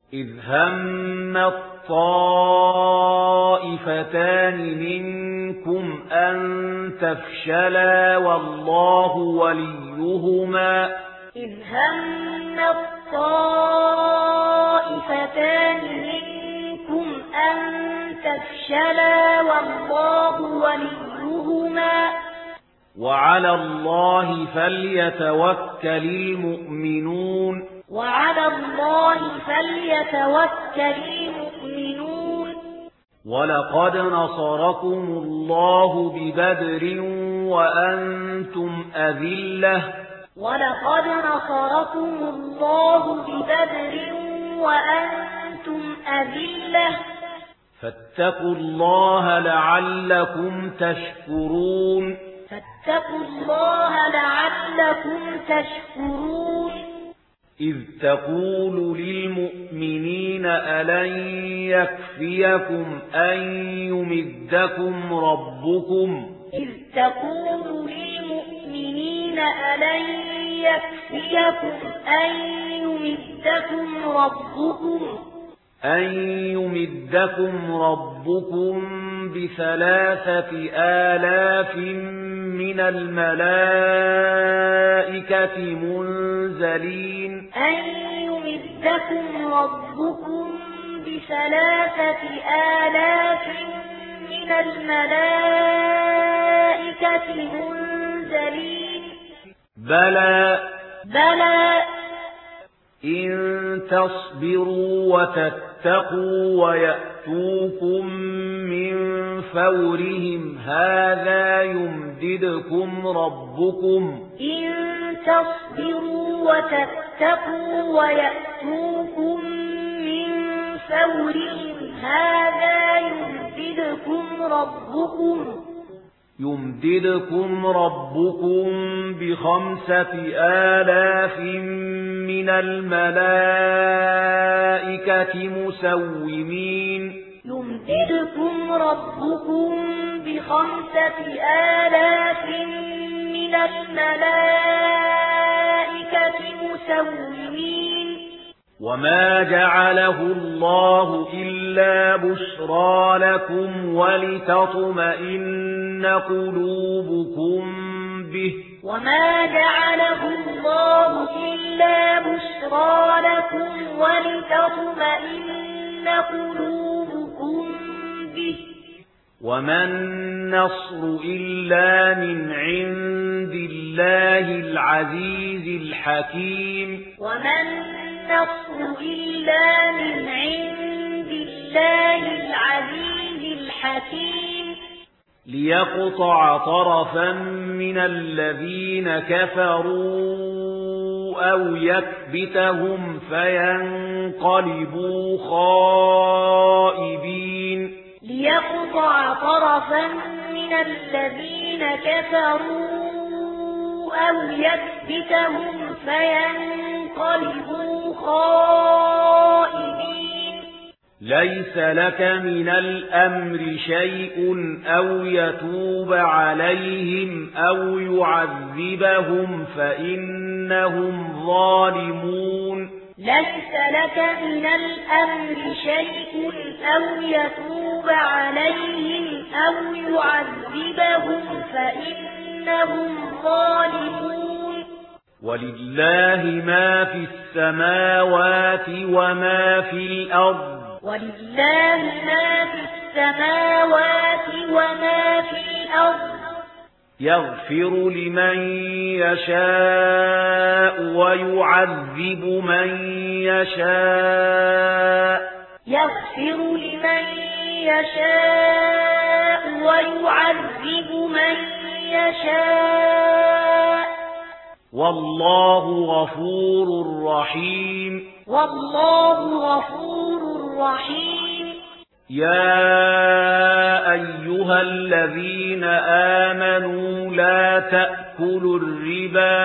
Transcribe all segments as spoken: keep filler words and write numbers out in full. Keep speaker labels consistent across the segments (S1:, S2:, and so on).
S1: إذ هم الطائفتان منكم أن تفشلا والله وليهما
S2: إذ هم الطائفتان منكم أن تفشلا والله وليهما
S1: وعلى الله فليتوكل المؤمنون
S2: وعلى الله فليتوكل المؤمنون
S1: ولقد نصركم الله ببدر وأنتم أذلة
S2: ولقد نصركم الله ببدر وأنتم أذلة
S1: فاتقوا الله لعلكم تشكرون
S2: فاتقوا الله لعلكم تشكرون
S1: إذ تقول للمؤمنين ألن يكفيكم أن يمدكم ربكم
S2: إذ تقول للمؤمنين ألن يكفيكم أن يمدكم ربكم
S1: أن يمدكم ربكم بثلاثة آلاف من الملائكة منزلين
S2: أن يمدكم ربكم بثلاثة آلاف من الملائكة منزلين
S1: بلى
S2: بلى
S1: إن تصبروا وتتقوا ويأتوكم من فورهم هذا يمددكم ربكم
S2: إن تصبروا وتتقوا ويأتوكم من فورهم هذا يمددكم ربكم
S1: يمددكم ربكم بخمسة آلاف من الملائكة مسومين
S2: يمددكم ربكم بخمسة آلاف من الملائكة مسومين
S1: وما جعله الله إلا بشرى لكم ولتطمئن قلوبكم به
S2: وما جعله الله إلا بشرى لكم ولتطمئن قلوبكم به
S1: وما النصر إلا من عند الله العزيز الحكيم
S2: وما النصر إلا من عند الله العزيز الحكيم
S1: ليقطع طرفا من الذين كفروا أو يكبتهم فينقلبوا خائبين
S2: ليقطع طرفا من الذين كفروا أو يكبتهم فينقلبوا خائبين
S1: ليس لك من الأمر شيء أو يتوب عليهم أو يعذبهم فإنهم ظالمون
S2: ليس لك من الأمر شيء أو يتوب عليهم أو يعذبهم فإنهم ظالمون
S1: ولله ما في السماوات وما في الأرض
S2: ولله ما في السماوات وما في الأرض
S1: يغفر لمن يشاء ويعذب من يشاء
S2: يغفر لمن يشاء ويعذب من يشاء
S1: والله غفور رحيم
S2: والله غفور رحيم
S1: يا أيها الذين آمنوا لا تأكلوا الربا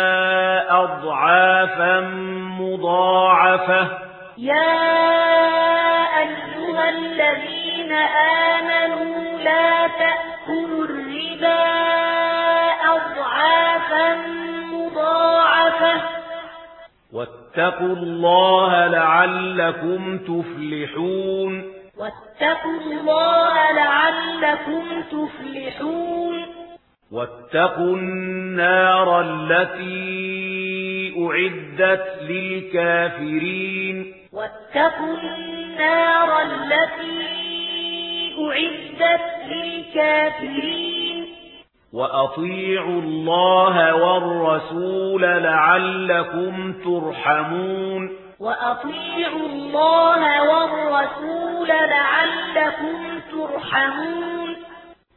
S1: أضعافا مضاعفة
S2: يا أيها الذين آمنوا لا تأكلوا الربا أضعافا مضاعفة
S1: واتقوا الله لعلكم تفلحون
S2: واتقوا الله لعلكم تفلحون
S1: واتقوا النار التي أعدت للكافرين
S2: واتقوا النار التي أعدت للكافرين
S1: وأطيعوا الله والرسول لعلكم ترحمون
S2: وأطيعوا الله والرسول لعلكم ترحمون